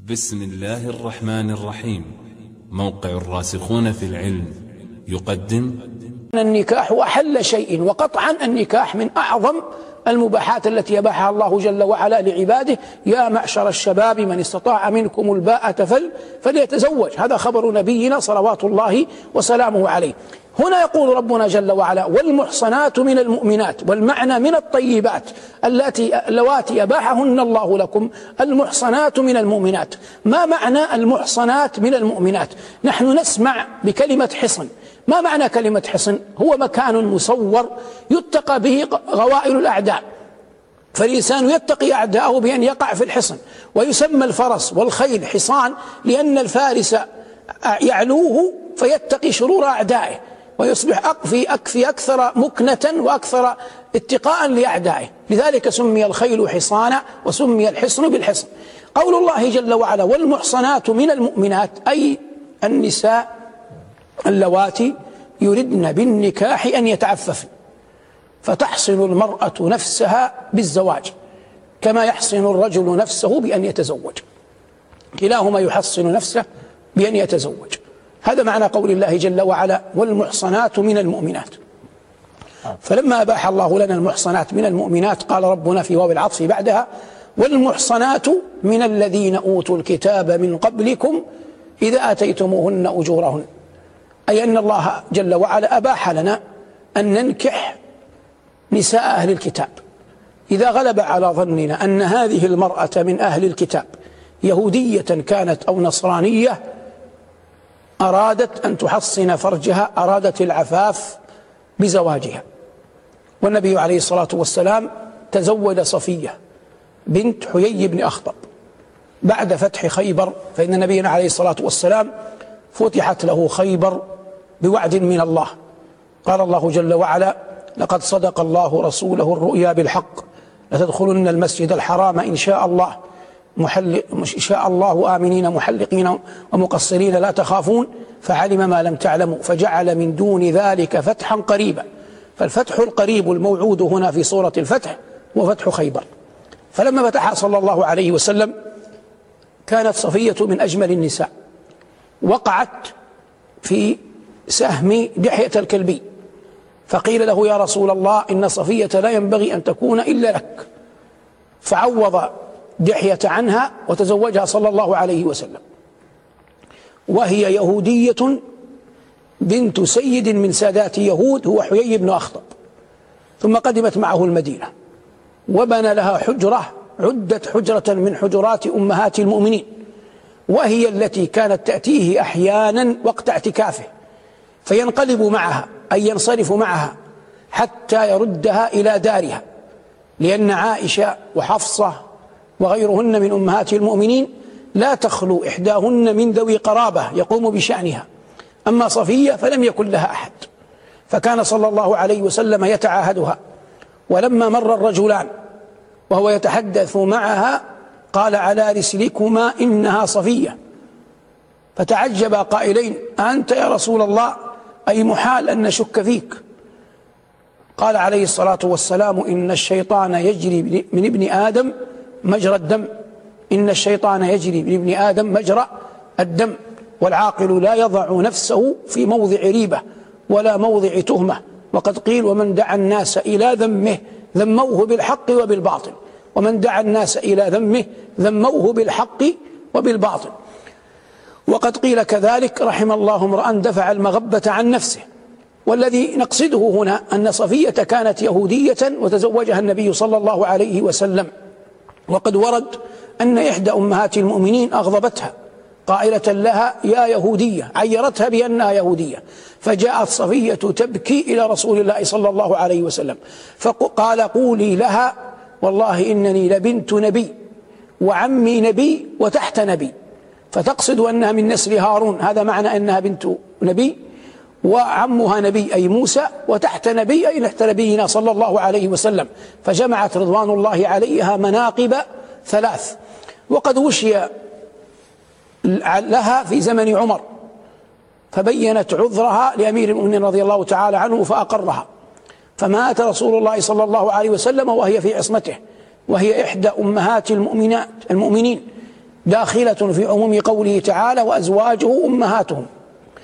بسم الله الرحمن الرحيم. موقع الراسخون في العلم يقدم النكاح أحل شيء، وقطعا النكاح من أعظم المباحات التي يباحها الله جل وعلا لعباده. يا معشر الشباب من استطاع منكم الباءة فليتزوج. هذا خبر نبينا صلوات الله وسلامه عليه. هنا يقول ربنا جل وعلا والمحصنات من المؤمنات، والمعنى من الطيبات اللواتي أباحهن الله لكم. المحصنات من المؤمنات، ما معنى المحصنات من المؤمنات؟ نحن نسمع بكلمة حصن. ما معنى كلمة حصن؟ هو مكان مصور يتقى به غوائل الأعداء، فالإنسان يتقي أعداءه بأن يقع في الحصن. ويسمى الفرس والخيل حصان لأن الفارس يعلوه فيتقي شرور أعدائه، ويصبح في أكثر مكنة وأكثر اتقاء لأعدائه. لذلك سمي الخيل حصانا وسمي الحصن بالحصن. قول الله جل وعلا والمحصنات من المؤمنات، أي النساء اللواتي يردن بالنكاح أن يتعففن، فتحصن المرأة نفسها بالزواج كما يحصن الرجل نفسه بأن يتزوج، كلاهما يحصن نفسه بأن يتزوج. هذا معنى قول الله جل وعلا والمحصنات من المؤمنات. فلما أباح الله لنا المحصنات من المؤمنات قال ربنا في واو العطف بعدها والمحصنات من الذين أوتوا الكتاب من قبلكم إذا آتيتموهن أجورهن، أي أن الله جل وعلا أباح لنا أن ننكح نساء أهل الكتاب إذا غلب على ظننا أن هذه المرأة من أهل الكتاب يهودية كانت أو نصرانية، أرادت أن تحصن فرجها، أرادت العفاف بزواجها. والنبي عليه الصلاة والسلام تزوج صفية بنت حيي بن أخطب بعد فتح خيبر، فإن نبينا عليه الصلاة والسلام فتحت له خيبر بوعد من الله. قال الله جل وعلا لقد صدق الله رسوله الرؤيا بالحق لتدخلن المسجد الحرام إن شاء الله آمنين محلقين ومقصرين لا تخافون فعلم ما لم تعلموا فجعل من دون ذلك فتحا قريبا. فالفتح القريب الموعود هنا في سورة الفتح هو فتح خيبر. فلما فتح صلى الله عليه وسلم كانت صفية من أجمل النساء، وقعت في سهم دحية الكلبي، فقيل له يا رسول الله إن صفية لا ينبغي أن تكون إلا لك، فعوض دحية عنها وتزوجها صلى الله عليه وسلم، وهي يهودية بنت سيد من سادات يهود هو حيي بن أخطب. ثم قدمت معه المدينة وبنى لها حجرة عدت حجرة من حجرات أمهات المؤمنين، وهي التي كانت تأتيه أحيانا وقت اعتكافه فينقلب معها أي ينصرف معها حتى يردها إلى دارها، لأن عائشة وحفصة وغيرهن من أمهات المؤمنين لا تخلو إحداهن من ذوي قرابة يقوم بشأنها، أما صفية فلم يكن لها أحد، فكان صلى الله عليه وسلم يتعاهدها. ولما مر الرجلان وهو يتحدث معها قال على رسلكما إنها صفية، فتعجب قائلين أنت يا رسول الله أي محال أن نشك فيك؟ قال عليه الصلاة والسلام إن الشيطان يجري من ابن آدم مجرى الدم، إن الشيطان يجري من ابن آدم مجرى الدم، والعاقل لا يضع نفسه في موضع ريبة ولا موضع تهمة، وقد قيل ومن دعا الناس إلى ذمه ذموه بالحق وبالباطل، ومن دعا الناس إلى ذمه ذموه بالحق وبالباطل. وقد قيل كذلك رحم الله امرأ دفع المغبة عن نفسه. والذي نقصده هنا أن صفية كانت يهودية وتزوجها النبي صلى الله عليه وسلم، وقد ورد أن إحدى أمهات المؤمنين أغضبتها قائلة لها يا يهودية، عيرتها بأنها يهودية، فجاءت صفية تبكي إلى رسول الله صلى الله عليه وسلم فقال قولي لها والله إنني لبنت نبي وعمي نبي وتحت نبي، فتقصد أنها من نسل هارون، هذا معنى أنها بنت نبي، وعمها نبي أي موسى، وتحت نبي أي تحت نبينا صلى الله عليه وسلم، فجمعت رضوان الله عليها مناقب ثلاث. وقد وشي لها في زمن عمر فبينت عذرها لأمير المؤمنين رضي الله تعالى عنه فأقرها، فمات رسول الله صلى الله عليه وسلم وهي في عصمته، وهي إحدى أمهات المؤمنين داخلة في عموم قوله تعالى: وأزواجه أمهاتهم.